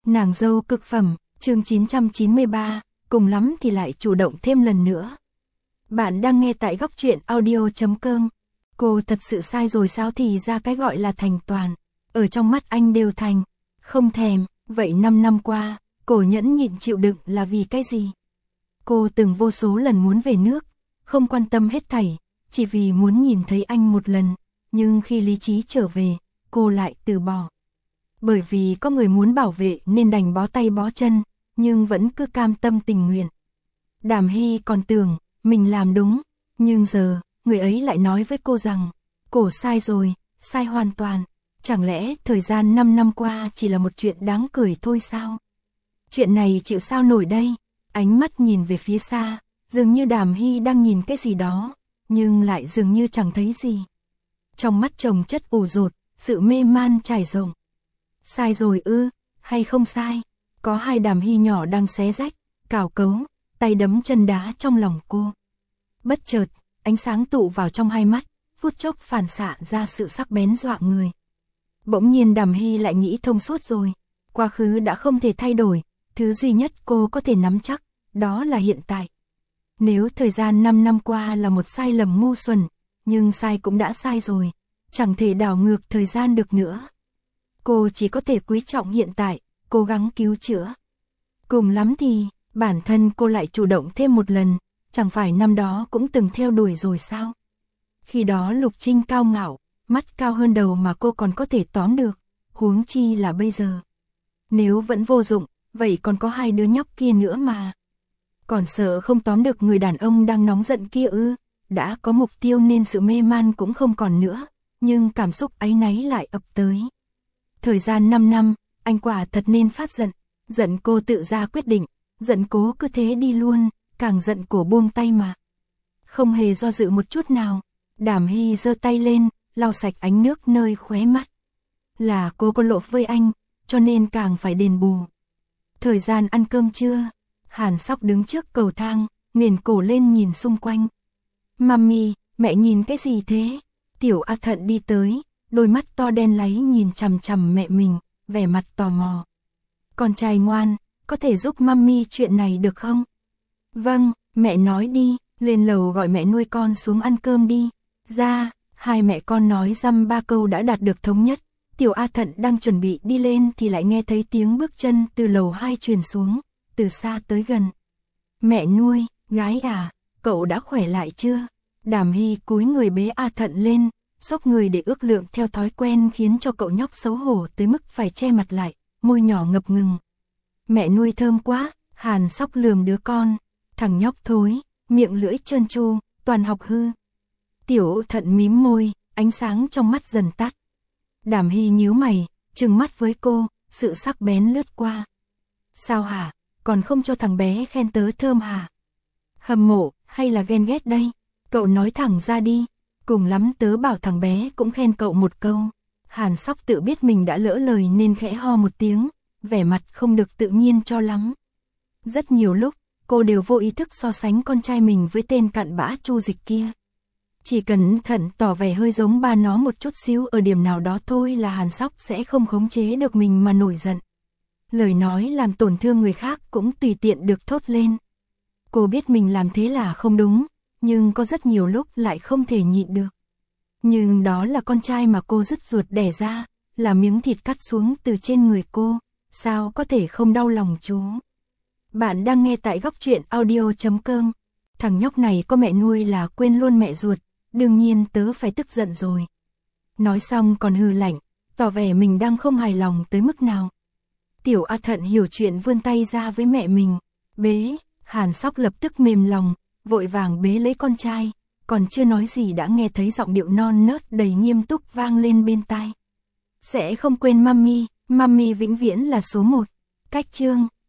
Nàng dâu cực phẩm, chương 993, cùng lắm thì lại chủ động thêm lần nữa. Bạn đang nghe tại góc truyện audio.com. Cô thật sự sai rồi sao? Thì ra cái gọi là thành toàn, ở trong mắt anh đều thành, không thèm. Vậy 5 năm qua, cô nhẫn nhịn chịu đựng là vì cái gì? Cô từng vô số lần muốn về nước, không quan tâm hết thảy, chỉ vì muốn nhìn thấy anh một lần, nhưng khi lý trí trở về, cô lại từ bỏ. Bởi vì có người muốn bảo vệ nên đành bó tay bó chân, nhưng vẫn cứ cam tâm tình nguyện. Đàm Hy còn tưởng mình làm đúng, nhưng giờ, người ấy lại nói với cô rằng, cô sai rồi, sai hoàn toàn. Chẳng lẽ thời gian 5 năm qua chỉ là một chuyện đáng cười thôi sao? Chuyện này chịu sao nổi đây? Ánh mắt nhìn về phía xa, dường như Đàm Hy đang nhìn cái gì đó, nhưng lại dường như chẳng thấy gì. Trong mắt chồng chất ủ rột, sự mê man trải rộng. Sai rồi ư, hay không sai? Có hai Đàm Hy nhỏ đang xé rách, cào cấu, tay đấm chân đá trong lòng cô. Bất chợt, ánh sáng tụ vào trong hai mắt, phút chốc phản xạ ra sự sắc bén dọa người. Bỗng nhiên Đàm Hy lại nghĩ thông suốt rồi, quá khứ đã không thể thay đổi, thứ duy nhất cô có thể nắm chắc, đó là hiện tại. Nếu thời gian 5 năm qua là một sai lầm ngu xuẩn, nhưng sai cũng đã sai rồi, chẳng thể đảo ngược thời gian được nữa. Cô chỉ có thể quý trọng hiện tại, cố gắng cứu chữa. Cùng lắm thì, bản thân cô lại chủ động thêm một lần, chẳng phải năm đó cũng từng theo đuổi rồi sao? Khi đó Lục Trinh cao ngạo, mắt cao hơn đầu mà cô còn có thể tóm được, huống chi là bây giờ. Nếu vẫn vô dụng, vậy còn có hai đứa nhóc kia nữa mà. Còn sợ không tóm được người đàn ông đang nóng giận kia ư? Đã có mục tiêu nên sự mê man cũng không còn nữa, nhưng cảm xúc áy náy lại ập tới. Thời gian 5 năm, anh quả thật nên phát giận, giận cô tự ra quyết định, giận cố cứ thế đi luôn, càng giận cổ buông tay mà. Không hề do dự một chút nào, Đàm Hy giơ tay lên, lau sạch ánh nước nơi khóe mắt. Là cô có lỗi với anh, cho nên càng phải đền bù. Thời gian ăn cơm trưa, Hàn Sóc đứng trước cầu thang, nghiền cổ lên nhìn xung quanh. Mami, mẹ nhìn cái gì thế? Tiểu A Thận đi tới, đôi mắt to đen láy nhìn chằm chằm mẹ mình, vẻ mặt tò mò. Con trai ngoan, có thể giúp mami chuyện này được không? Vâng, mẹ nói đi, lên lầu gọi mẹ nuôi con xuống ăn cơm đi. Ra, hai mẹ con nói dăm ba câu đã đạt được thống nhất. Tiểu A Thận đang chuẩn bị đi lên thì lại nghe thấy tiếng bước chân từ lầu 2 truyền xuống, từ xa tới gần. Mẹ nuôi, gái à, cậu đã khỏe lại chưa? Đàm Hy cúi người bế A Thận lên, xốc người để ước lượng theo thói quen khiến cho cậu nhóc xấu hổ tới mức phải che mặt lại, môi nhỏ ngập ngừng. Mẹ nuôi thơm quá, Hàn Sóc lườm đứa con, thằng nhóc thối, miệng lưỡi trơn tru, toàn học hư. Tiểu Thận mím môi, ánh sáng trong mắt dần tắt. Đàm Hy nhíu mày, trừng mắt với cô, sự sắc bén lướt qua. Sao hả, còn không cho thằng bé khen tớ thơm hả? Hâm mộ, hay là ghen ghét đây? Cậu nói thẳng ra đi, cùng lắm tớ bảo thằng bé cũng khen cậu một câu. Hàn Sóc tự biết mình đã lỡ lời nên khẽ ho một tiếng, vẻ mặt không được tự nhiên cho lắm. Rất nhiều lúc, cô đều vô ý thức so sánh con trai mình với tên cặn bã Chu Dịch kia. Chỉ cần thận tỏ vẻ hơi giống ba nó một chút xíu ở điểm nào đó thôi là Hàn Sóc sẽ không khống chế được mình mà nổi giận. Lời nói làm tổn thương người khác cũng tùy tiện được thốt lên. Cô biết mình làm thế là không đúng, nhưng có rất nhiều lúc lại không thể nhịn được. Nhưng đó là con trai mà cô dứt ruột đẻ ra, là miếng thịt cắt xuống từ trên người cô, sao có thể không đau lòng chú. Bạn đang nghe tại góc truyện audio.com. Thằng nhóc này có mẹ nuôi là quên luôn mẹ ruột, đương nhiên tớ phải tức giận rồi. Nói xong còn hừ lạnh, tỏ vẻ mình đang không hài lòng tới mức nào. Tiểu A Thận hiểu chuyện vươn tay ra với mẹ mình, bế, Hàn Sóc lập tức mềm lòng, vội vàng bế lấy con trai, còn chưa nói gì đã nghe thấy giọng điệu non nớt đầy nghiêm túc vang lên bên tai. Sẽ không quên mami, mami vĩnh viễn là số 1. Cách chương